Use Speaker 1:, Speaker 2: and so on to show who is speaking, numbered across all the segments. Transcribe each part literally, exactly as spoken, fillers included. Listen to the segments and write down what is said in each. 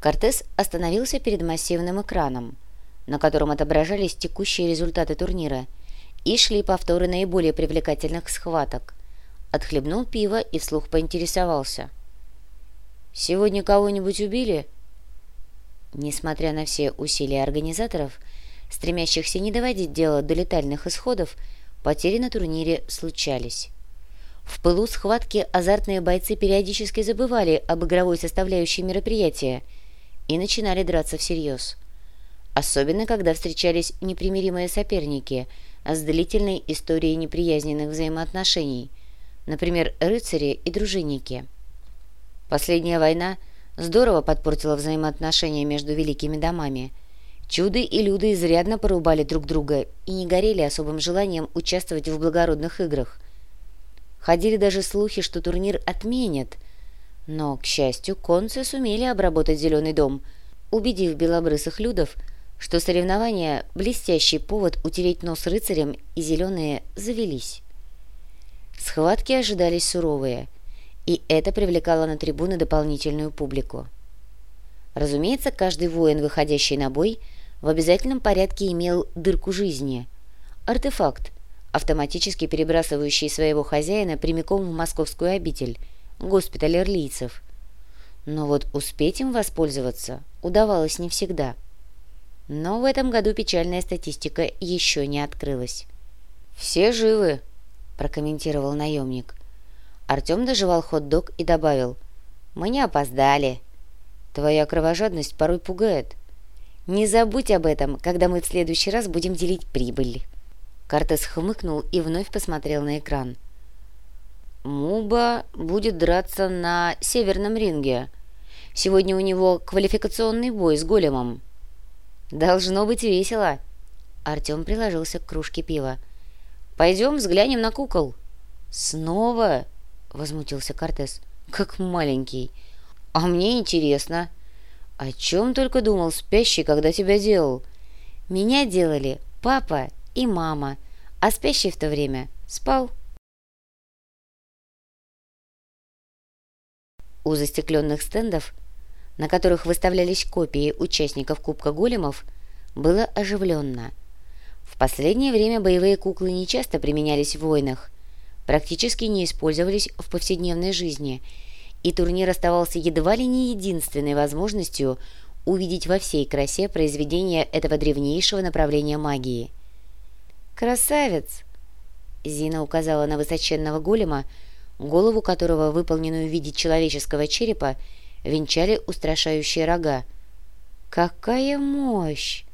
Speaker 1: Кортес остановился перед массивным экраном, на котором отображались текущие результаты турнира, и шли повторы наиболее привлекательных схваток. Отхлебнул пиво и вслух поинтересовался: «Сегодня кого-нибудь убили?» Несмотря на все усилия организаторов, стремящихся не доводить дело до летальных исходов, потери на турнире случались. В пылу схватки азартные бойцы периодически забывали об игровой составляющей мероприятия и начинали драться всерьез. Особенно, когда встречались непримиримые соперники с длительной историей неприязненных взаимоотношений, например, рыцари и дружинники. Последняя война здорово подпортила взаимоотношения между великими домами. Чуды и люды изрядно порубали друг друга и не горели особым желанием участвовать в благородных играх. Ходили даже слухи, что турнир отменят, но, к счастью, концы сумели обработать Зеленый дом, убедив белобрысых людов, что соревнования – блестящий повод утереть нос рыцарям, и зеленые завелись. Схватки ожидались суровые, и это привлекало на трибуны дополнительную публику. Разумеется, каждый воин, выходящий на бой, в обязательном порядке имел дырку жизни – артефакт, автоматически перебрасывающий своего хозяина прямиком в московскую обитель, госпиталь эрлийцев. Но вот успеть им воспользоваться удавалось не всегда. Но в этом году печальная статистика еще не открылась. «Все живы», – прокомментировал наемник. Артем дожевал хот-дог и добавил: «Мы не опоздали. Твоя кровожадность порой пугает. Не забудь об этом, когда мы в следующий раз будем делить прибыль». Кортес хмыкнул и вновь посмотрел на экран. «Муба будет драться на северном ринге. Сегодня у него квалификационный бой с големом». «Должно быть весело». Артем приложился к кружке пива. «Пойдем взглянем на кукол». «Снова?» — возмутился Кортес. «Как маленький. А мне интересно. О чем только думал спящий, когда тебя делал?» «Меня делали папа и мама, а спящий в то время спал». У застекленных стендов, на которых выставлялись копии участников Кубка Големов, было оживленно. В последнее время боевые куклы не часто применялись в войнах, практически не использовались в повседневной жизни, и турнир оставался едва ли не единственной возможностью увидеть во всей красе произведения этого древнейшего направления магии. «Красавец!» Зина указала на высоченного голема, голову которого, выполненную в виде человеческого черепа, венчали устрашающие рога. «Какая мощь!»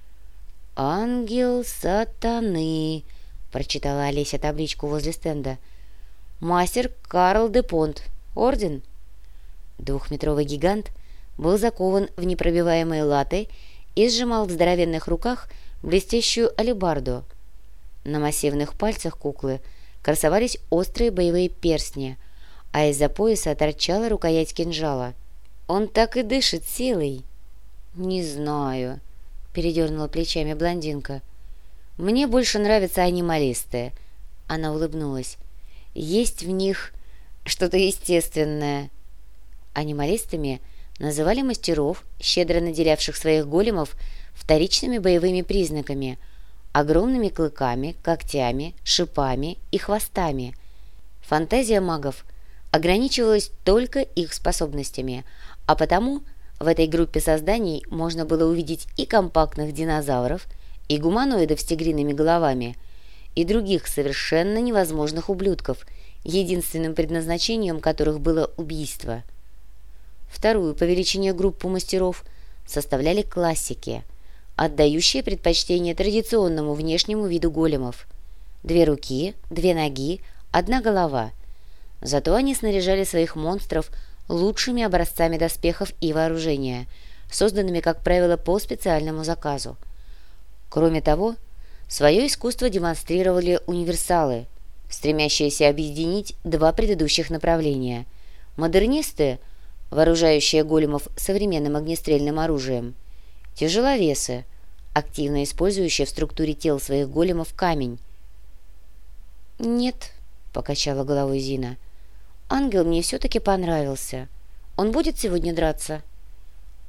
Speaker 1: «Ангел сатаны», — прочитала Олеся табличку возле стенда. «Мастер Карл де Понт. Орден». Двухметровый гигант был закован в непробиваемые латы и сжимал в здоровенных руках блестящую алебарду. На массивных пальцах куклы красовались острые боевые перстни, а из-за пояса торчала рукоять кинжала. «Он так и дышит силой». «Не знаю», — передернула плечами блондинка. «Мне больше нравятся анималисты». Она улыбнулась. «Есть в них что-то естественное». Анималистами называли мастеров, щедро наделявших своих големов вторичными боевыми признаками — огромными клыками, когтями, шипами и хвостами. Фантазия магов ограничивалась только их способностями, а потому в этой группе созданий можно было увидеть и компактных динозавров, и гуманоидов с тигриными головами, и других совершенно невозможных ублюдков, единственным предназначением которых было убийство. Вторую по величине группу мастеров составляли классики, отдающие предпочтение традиционному внешнему виду големов. Две руки, две ноги, одна голова. Зато они снаряжали своих монстров лучшими образцами доспехов и вооружения, созданными, как правило, по специальному заказу. Кроме того, свое искусство демонстрировали универсалы, стремящиеся объединить два предыдущих направления. Модернисты, вооружающие големов современным огнестрельным оружием, тяжеловесы, активно использующие в структуре тел своих големов камень. «Нет», — покачала головой Зина, — «ангел мне все-таки понравился. Он будет сегодня драться?»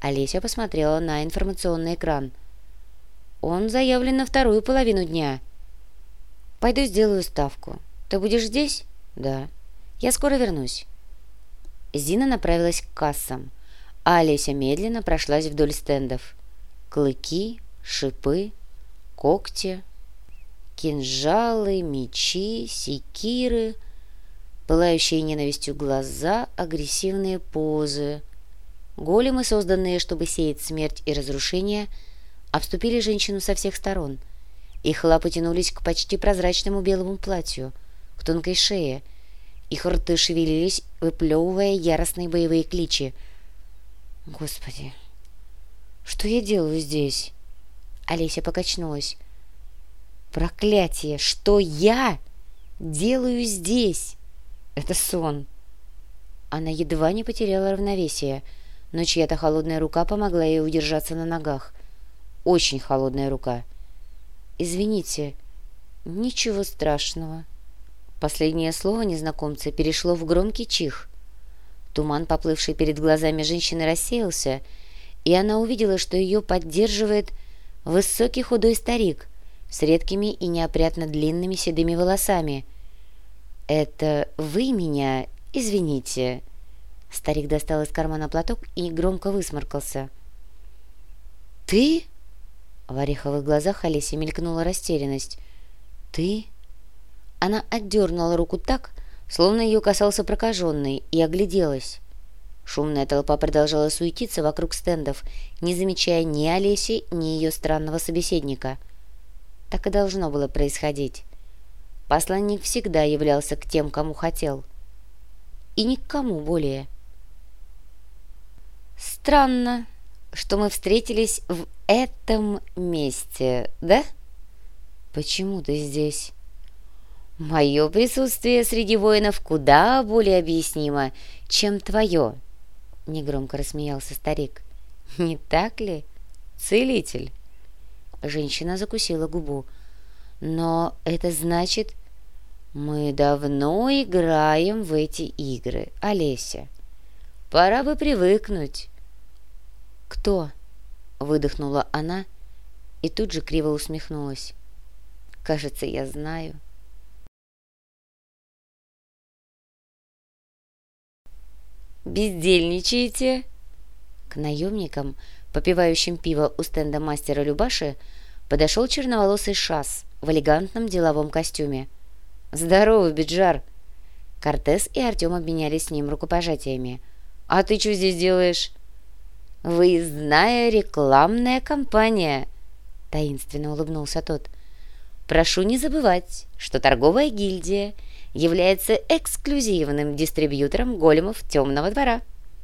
Speaker 1: Олеся посмотрела на информационный экран. «Он заявлен на вторую половину дня». «Пойду сделаю ставку. Ты будешь здесь?» «Да. Я скоро вернусь». Зина направилась к кассам, а Олеся медленно прошлась вдоль стендов. Клыки, шипы, когти, кинжалы, мечи, секиры, пылающие ненавистью глаза, агрессивные позы. Големы, созданные, чтобы сеять смерть и разрушение, обступили женщину со всех сторон. Их лапы тянулись к почти прозрачному белому платью, к тонкой шее. Их рты шевелились, выплевывая яростные боевые кличи. «Господи, что я делаю здесь?» Олеся покачнулась. «Проклятие! Что я делаю здесь? Это сон!» Она едва не потеряла равновесие, но чья-то холодная рука помогла ей удержаться на ногах. Очень холодная рука. «Извините, ничего страшного». Последнее слово незнакомца перешло в громкий чих. Туман, поплывший перед глазами женщины, рассеялся, и она увидела, что ее поддерживает высокий худой старик с редкими и неопрятно длинными седыми волосами. «Это вы меня извините?» Старик достал из кармана платок и громко высморкался. «Ты?» В ореховых глазах Олеси мелькнула растерянность. «Ты?» Она отдернула руку так, словно ее касался прокаженный, и огляделась. Шумная толпа продолжала суетиться вокруг стендов, не замечая ни Олеси, ни ее странного собеседника. Так и должно было происходить. Посланник всегда являлся к тем, кому хотел. И ни к кому более. «Странно, что мы встретились в этом месте, да?» «Почему ты здесь?» «Мое присутствие среди воинов куда более объяснимо, чем твое», — негромко рассмеялся старик. «Не так ли, целитель?» Женщина закусила губу. «Но это значит, мы давно играем в эти игры, Олеся. Пора бы привыкнуть». «Кто?» — выдохнула она и тут же криво усмехнулась. «Кажется, я знаю». «Бездельничаете?» К наемникам, попивающим пиво у стенда мастера Любаши, подошел черноволосый шас в элегантном деловом костюме. «Здорово, Биджар!» Кортес и Артем обменялись с ним рукопожатиями. «А ты что здесь делаешь?» «Выездная рекламная кампания», — таинственно улыбнулся тот. «Прошу не забывать, что торговая гильдия является эксклюзивным дистрибьютором големов Темного двора».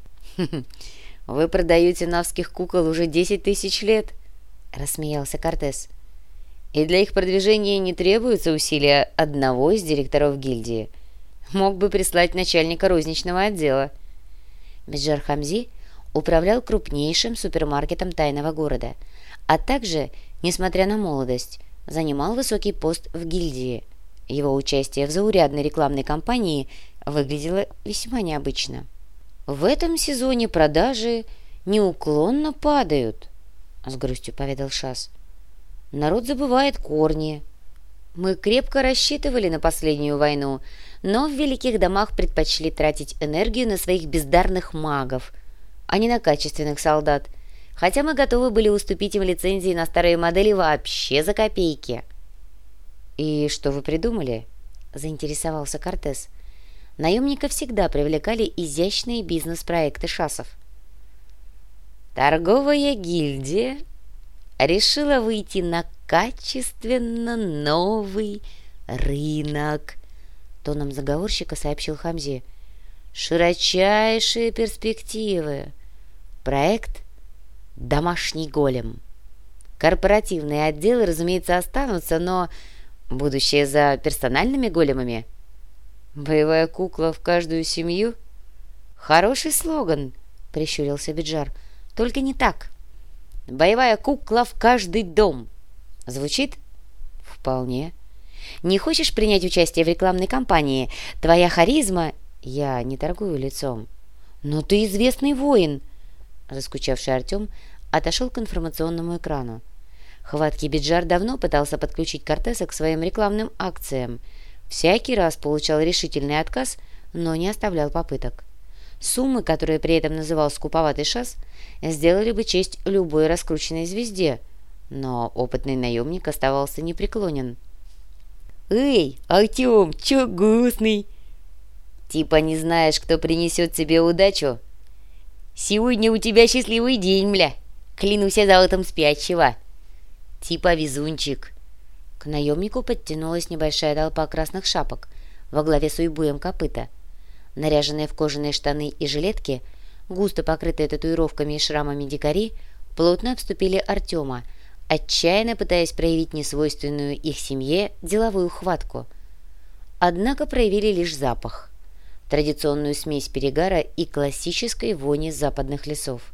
Speaker 1: «Вы продаете навских кукол уже десять тысяч лет», — рассмеялся Кортес. «И для их продвижения не требуется усилия одного из директоров гильдии. Мог бы прислать начальника розничного отдела». Биджар Хамзи управлял крупнейшим супермаркетом тайного города, а также, несмотря на молодость, занимал высокий пост в гильдии. Его участие в заурядной рекламной кампании выглядело весьма необычно. «В этом сезоне продажи неуклонно падают», — с грустью поведал Шас. «Народ забывает корни. Мы крепко рассчитывали на последнюю войну, но в великих домах предпочли тратить энергию на своих бездарных магов, а не на качественных солдат, хотя мы готовы были уступить им лицензии на старые модели вообще за копейки». «И что вы придумали?» – заинтересовался Кортес. Наемника всегда привлекали изящные бизнес-проекты шасов. «Торговая гильдия решила выйти на качественно новый рынок», — тоном заговорщика сообщил Хамзи. «Широчайшие перспективы. Проект «Домашний голем». Корпоративные отделы, разумеется, останутся, но будущее за персональными големами. Боевая кукла в каждую семью? Хороший слоган, прищурился Биджар. Только не так. Боевая кукла в каждый дом. Звучит? Вполне. Не хочешь принять участие в рекламной кампании? Твоя харизма... Я не торгую лицом. Но ты известный воин. Заскучавший Артем отошел к информационному экрану. Хваткий Биджар давно пытался подключить Кортеса к своим рекламным акциям. Всякий раз получал решительный отказ, но не оставлял попыток. Суммы, которые при этом называл скуповатый шас, сделали бы честь любой раскрученной звезде, но опытный наемник оставался непреклонен. «Эй, Артем, чё грустный?» «Типа не знаешь, кто принесет тебе удачу?» «Сегодня у тебя счастливый день, мля! Клянусь я золотом спящего!» «Типа везунчик!» К наемнику подтянулась небольшая толпа красных шапок во главе с Уйбуем Копыта. Наряженные в кожаные штаны и жилетки, густо покрытые татуировками и шрамами дикари, плотно обступили Артема, отчаянно пытаясь проявить несвойственную их семье деловую хватку. Однако проявили лишь запах, традиционную смесь перегара и классической вони западных лесов.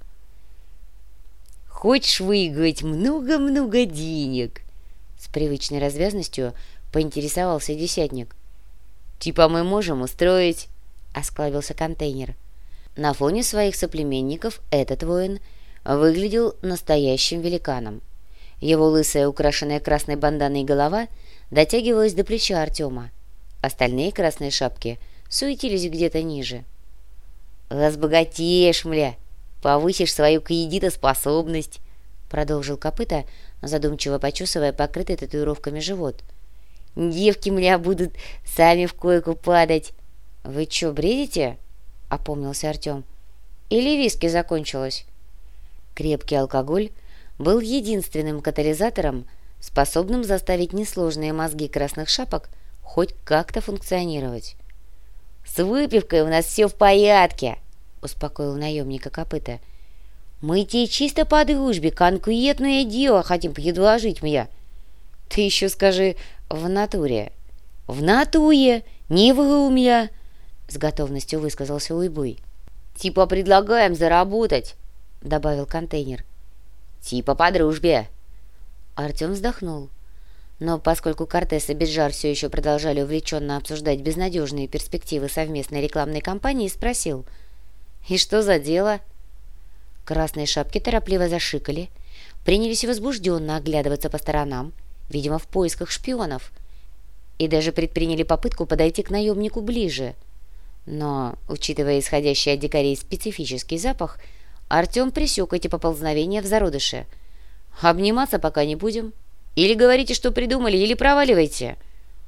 Speaker 1: «Хочешь выиграть много-много денег?» С привычной развязностью поинтересовался десятник. «Типа мы можем устроить...» — осклабился контейнер. На фоне своих соплеменников этот воин выглядел настоящим великаном. Его лысая, украшенная красной банданой голова дотягивалась до плеча Артема. Остальные красные шапки суетились где-то ниже. «Разбогатеешь, мля! Повысишь свою кредитоспособность!» — продолжил Копыта, задумчиво почесывая покрытый татуировками живот. «Девки, мля, будут сами в койку падать!» «Вы чё, бредите?» — опомнился Артем. «Или виски закончилось?» Крепкий алкоголь был единственным катализатором, способным заставить несложные мозги красных шапок хоть как-то функционировать. «С выпивкой у нас все в порядке!» — успокоил наемника Копыта. «Мы тебе чисто по дружбе конкретное дело хотим предложить мне». «Ты еще скажи в натуре». «В натуре! Не вру меня!» — с готовностью высказался Уйбуй. «Типа предлагаем заработать», — добавил контейнер. «Типа по дружбе». Артем вздохнул. Но поскольку Кортес и Биджар все еще продолжали увлеченно обсуждать безнадежные перспективы совместной рекламной кампании, спросил: «И что за дело?» Красные шапки торопливо зашикали, принялись возбужденно оглядываться по сторонам, видимо, в поисках шпионов, и даже предприняли попытку подойти к наемнику ближе. Но, учитывая исходящий от дикарей специфический запах, Артем пресек эти поползновения в зародыше. «Обниматься пока не будем. Или говорите, что придумали, или проваливайте».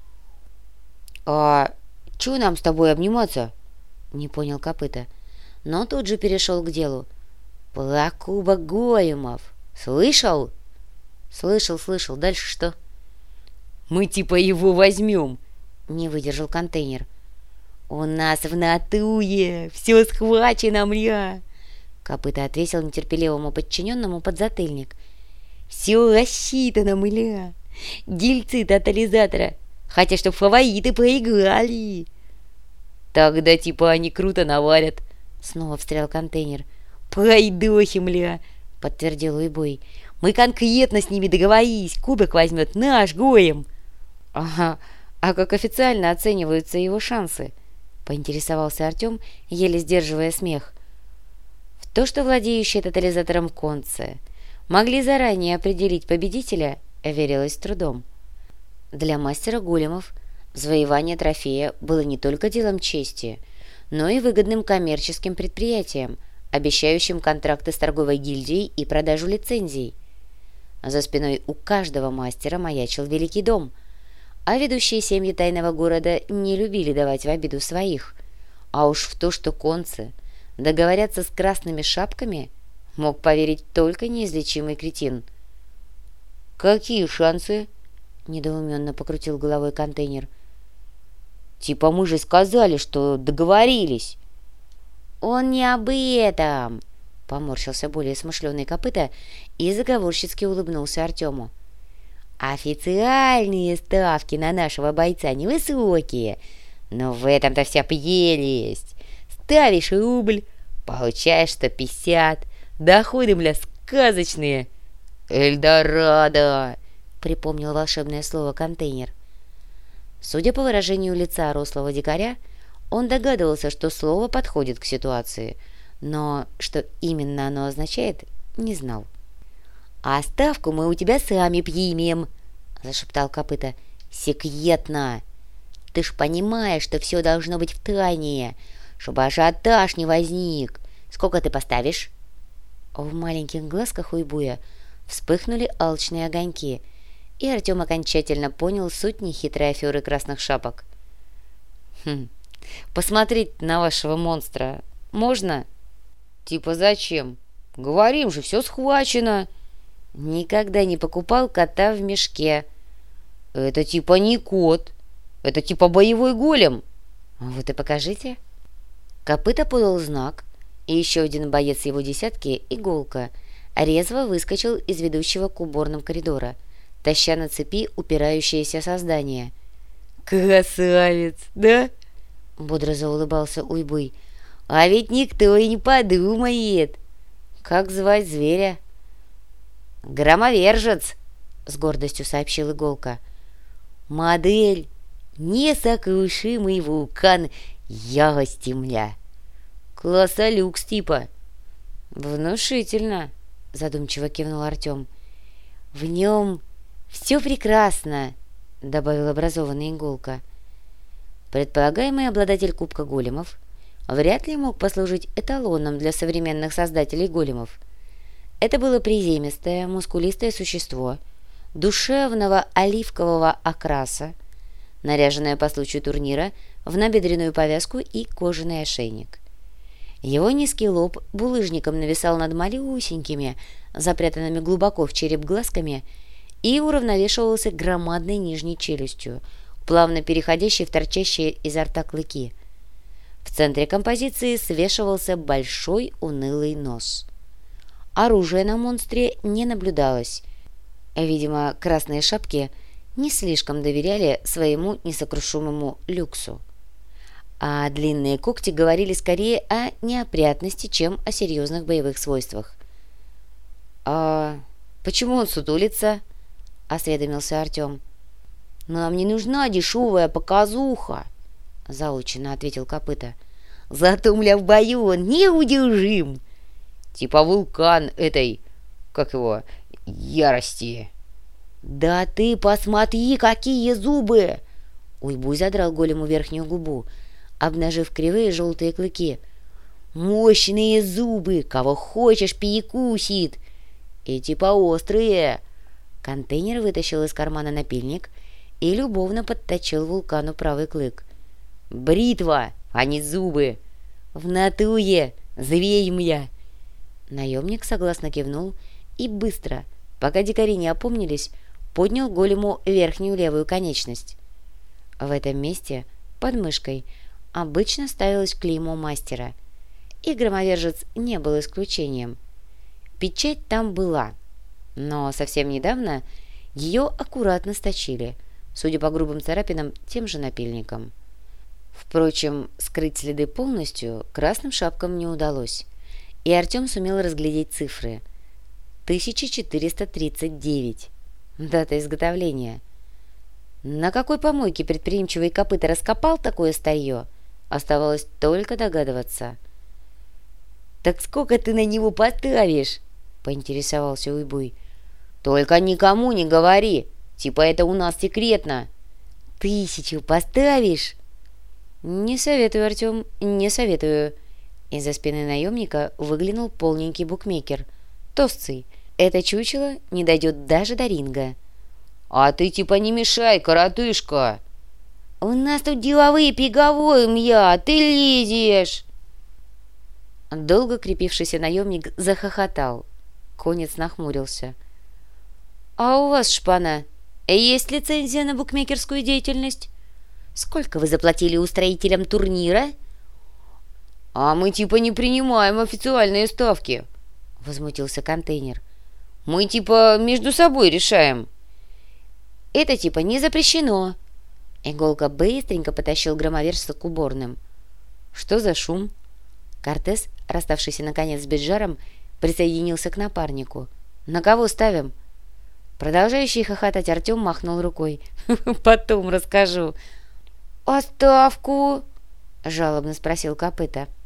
Speaker 1: «А чё нам с тобой обниматься?» — не понял Копыта, но тут же перешел к делу. «Про кубок Гоемов. Слышал?» «Слышал, слышал. Дальше что?» «Мы типа его возьмем», — не выдержал контейнер. «У нас в натуре все схвачено, мля!» Копыта отвесил нетерпеливому подчиненному подзатыльник. «Все рассчитано, мля! Дельцы тотализатора хотя чтоб фавориты проиграли!» «Тогда типа они круто наварят!» — снова встрял контейнер. «Пройдохи, мля!» — подтвердил Уйбой. «Мы конкретно с ними договорились. Кубок возьмет наш Гоем!» «Ага, а как официально оцениваются его шансы?» — поинтересовался Артем, еле сдерживая смех. В то, что владеющие тотализатором концы могли заранее определить победителя, верилось с трудом. Для мастера големов завоевание трофея было не только делом чести, но и выгодным коммерческим предприятием, обещающим контракты с торговой гильдией и продажу лицензий. За спиной у каждого мастера маячил великий дом, а ведущие семьи тайного города не любили давать в обиду своих. А уж в то, что концы договорятся с красными шапками, мог поверить только неизлечимый кретин. «Какие шансы?» — недоуменно покрутил головой контейнер. «Типа мы же сказали, что договорились». «Он не об этом!» — поморщился более смышленый Копыта и заговорщицки улыбнулся Артему. «Официальные ставки на нашего бойца невысокие, но в этом-то вся прелесть. Ставишь рубль, получаешь сто пятьдесят, доходы, мля, сказочные». «Эльдорадо!» — припомнил волшебное слово контейнер. Судя по выражению лица рослого дикаря, он догадывался, что слово подходит к ситуации, но что именно оно означает, не знал. «А ставку мы у тебя сами примем», — зашептал Копыта. «Секретно! Ты ж понимаешь, что все должно быть в тайне, чтобы ажиотаж не возник. Сколько ты поставишь?» В маленьких глазках Уйбуя вспыхнули алчные огоньки, и Артем окончательно понял суть нехитрой аферы красных шапок. «Хм, посмотреть на вашего монстра можно?» «Типа зачем? Говорим же, все схвачено!» «Никогда не покупал кота в мешке». «Это типа не кот, это типа боевой голем». «Вот и покажите». Копыта подал знак, и еще один боец его десятки, Иголка, резво выскочил из ведущего к уборным коридора, таща на цепи упирающееся создание. «Красавец, да?» — бодро заулыбался Уйбуй. «А ведь никто и не подумает. Как звать зверя?» «Громовержец», — с гордостью сообщил Иголка. «Модель несокрушимый вулкан Яростемля. Класса люкс типа». «Внушительно», — задумчиво кивнул Артем. «В нем все прекрасно», — добавил образованный Иголка. Предполагаемый обладатель Кубка Големов вряд ли мог послужить эталоном для современных создателей големов. Это было приземистое, мускулистое существо, душевного оливкового окраса, наряженное по случаю турнира в набедренную повязку и кожаный ошейник. Его низкий лоб булыжником нависал над малюсенькими, запрятанными глубоко в череп глазками, и уравновешивался громадной нижней челюстью, плавно переходящей в торчащие изо рта клыки. В центре композиции свешивался большой унылый нос. Оружия на монстре не наблюдалось. Видимо, красные шапки не слишком доверяли своему несокрушимому люксу. А длинные когти говорили скорее о неопрятности, чем о серьезных боевых свойствах. «А почему он сутулится?» — осведомился Артем. «Нам не нужна дешевая показуха», — заученно ответил Копыта. «Зато, мля, в бою он неудержим. Типа вулкан этой, как его, ярости». «Да ты посмотри, какие зубы!» Уйбуй задрал голему верхнюю губу, обнажив кривые желтые клыки. «Мощные зубы, кого хочешь перекусит. И типа острые». Контейнер вытащил из кармана напильник и любовно подточил вулкану правый клык. «Бритва, а не зубы! В натуре, зверь мля!» Наемник согласно кивнул и быстро, пока дикари не опомнились, поднял голему верхнюю левую конечность. В этом месте, под мышкой, обычно ставилось клеймо мастера, и громовержец не был исключением. Печать там была, но совсем недавно ее аккуратно сточили, судя по грубым царапинам, тем же напильником. Впрочем, скрыть следы полностью красным шапкам не удалось, и Артем сумел разглядеть цифры. тысяча четыреста тридцать девять. Дата изготовления. На какой помойке предприимчивый Копыта раскопал такое старье, оставалось только догадываться. «Так сколько ты на него поставишь?» — поинтересовался Уйбуй. «Только никому не говори, типа это у нас секретно». «Тысячу поставишь?» «Не советую, Артем, не советую». Из-за спины наемника выглянул полненький букмекер. Толстый. Это чучело не дойдет даже до ринга. «А ты типа не мешай, коротышка!» «У нас тут деловые переговоры, мья, а ты лезешь!» Долго крепившийся наемник захохотал. Конец нахмурился. «А у вас, шпана, есть лицензия на букмекерскую деятельность? Сколько вы заплатили устроителям турнира?» «А мы типа не принимаем официальные ставки», — возмутился контейнер. «Мы типа между собой решаем». «Это типа не запрещено». Иголка быстренько потащил громовержца к уборным. «Что за шум?» Кортес, расставшийся наконец с Биджаром, присоединился к напарнику. «На кого ставим?» Продолжающий хохотать Артем махнул рукой. «Потом расскажу». «А ставку?» — жалобно спросил Копыта.